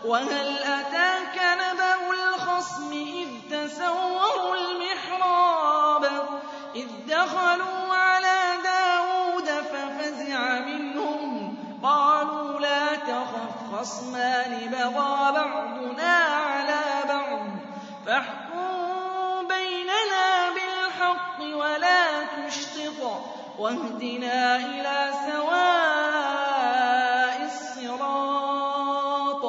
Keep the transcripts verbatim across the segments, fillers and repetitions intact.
وهل أتاك نبأ الخصم إذ تسوروا المحراب إذ دخلوا على داود ففزع منهم قالوا لا تخف خصمان بغى بعضنا على بعض فاحكم بيننا بالحق ولا تشطط واهدنا إلى سواء الصراط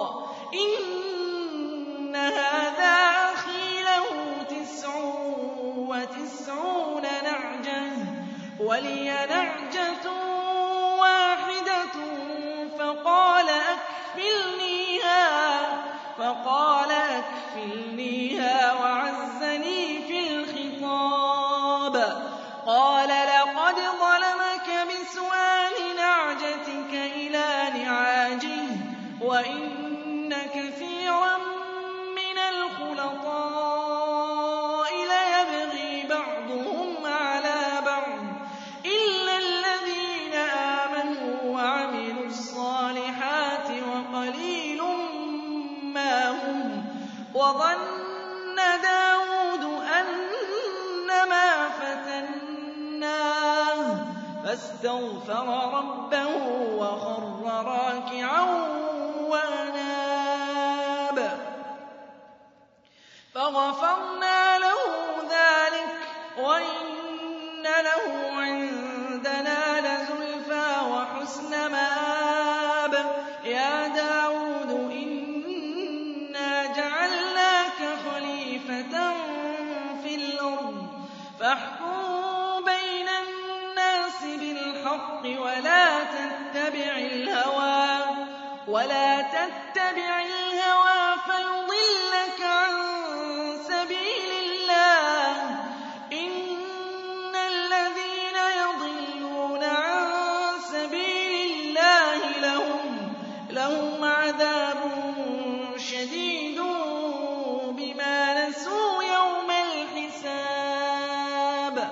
إن هذا أخي له تسع وتسعون نعجة ولي نعجة واحدة فقال أكفلنيها فقال أكفلنيها وعزني في الخطاب قال لقد ظلمك بسؤال نعجتك إلى نعاجه وإن كثيرا من الخلطاء ليبغي بعضهم على بعض إلا الذين آمنوا وعملوا الصالحات وقليل ما هم وظن داود أنما فتناه فاستغفر ربه وخر راكعا وأناب فغفرنا له ذلك وإن له عندنا لزلفى وحسن مآب يا داود إنا جعلناك خليفة في الأرض فاحكم بين الناس بالحق ولا تتبع الهوى ولا تتبع الهوى فيضلك عن سبيل الله إن الذين يضلون عن سبيل الله لهم لهم عذاب شديد بما نسوا يوم الحساب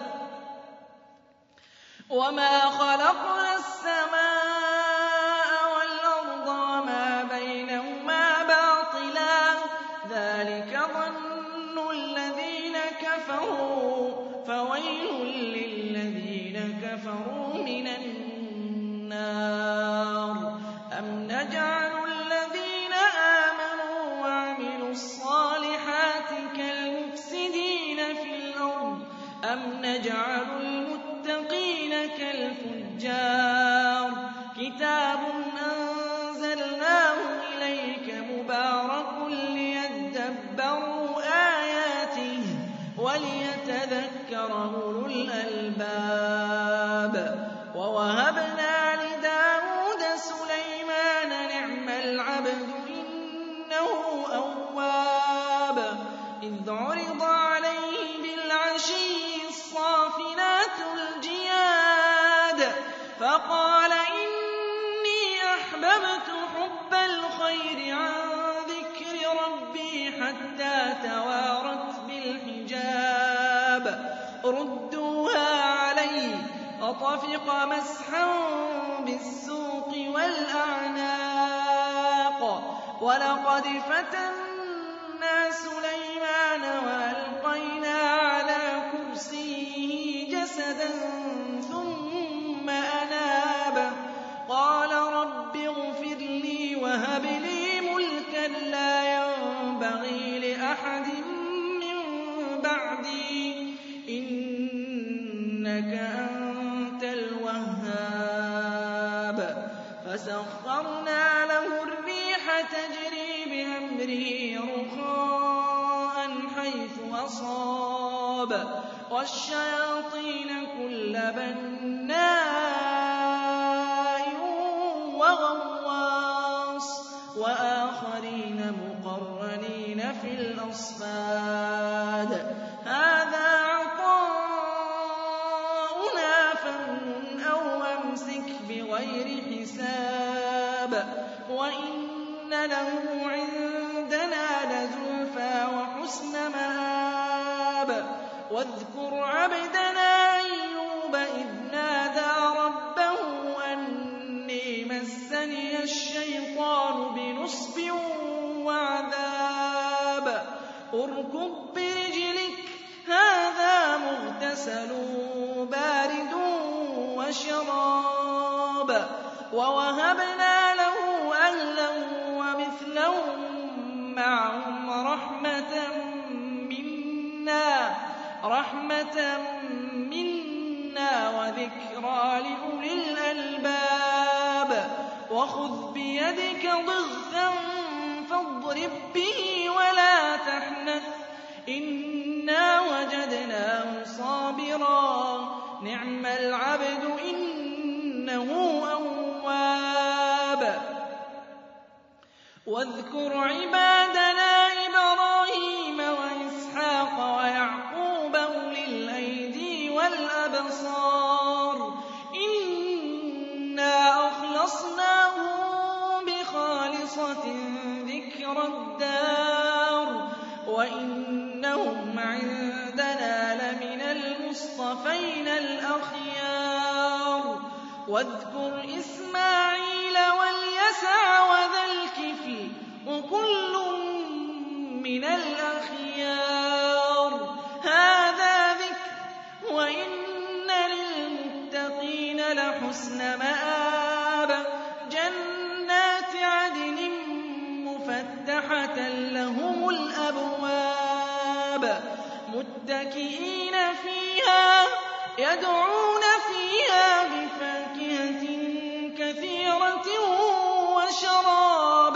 وما خلقنا السماء والأرض وما بينهما باطلا ذلك ظن الذين كفروا فويل للذين كفروا من النار أم نجعل الذين آمنوا وعملوا الصالحات كالمفسدين في الأرض أم نجعل المتقين كالفجار كتاب أنزلناه إليك مبارك ليدبروا آياته وليتذكر أولو الألباب ووهبنا لداود سليمان نعم العبد إنه أواب إذ عرض عليه بالعشي الصافنات الجياد فقال إني أحببت حب الخير عن ذكر ربي حتى توارت بالحجاب ردوها علي فطفق مسحا بالسوق والأعناق ولقد فتنا سليمان وألقينا على كرسيه جسدا ثم أناب قال رب اغفر لي وهب لي ملكا لا ينبغي لأحد من بعدي إنك أنت الوهاب فسخرنا له الريح تجري بأمره رخاء حيث أصاب والشياطين كل بناء وغواص وآخرين مقرنين في الأصفاد هذا عطاؤنا فامنن أو أمسك بغير حساب وإن له عندنا لزلفى وحسن مآب واذكر عبدنا أيوب إذ نادى ربه أني مسني الشيطان بنصب اركض برجلك هذا مغتسل بارد وشراب ووهبنا له أهلا ومثلهم معهم رحمة منا رحمة منا وذكرى لأولي الألباب وخذ بيدك ضغثا فاضرب به ولا تحنث إنا وجدناه صابرا نعم العبد إنه أواب واذكر عبادنا إبراهيم وإسحاق ويعقوب أولي الأيدي والأبصار إنا أخلصناهم بخالصة ذكر الدار وإنهم عندنا لمن المصطفين الأخيار واذكر إسماعيل واليسع وذا الكفل وكل من الأخيار هذا ذكر وإن للمتقين لحسن مآب جنات عدن مفتحة لهم الأبواب متكئين فيها يدعون فيها بفاكهة كثيرة وشراب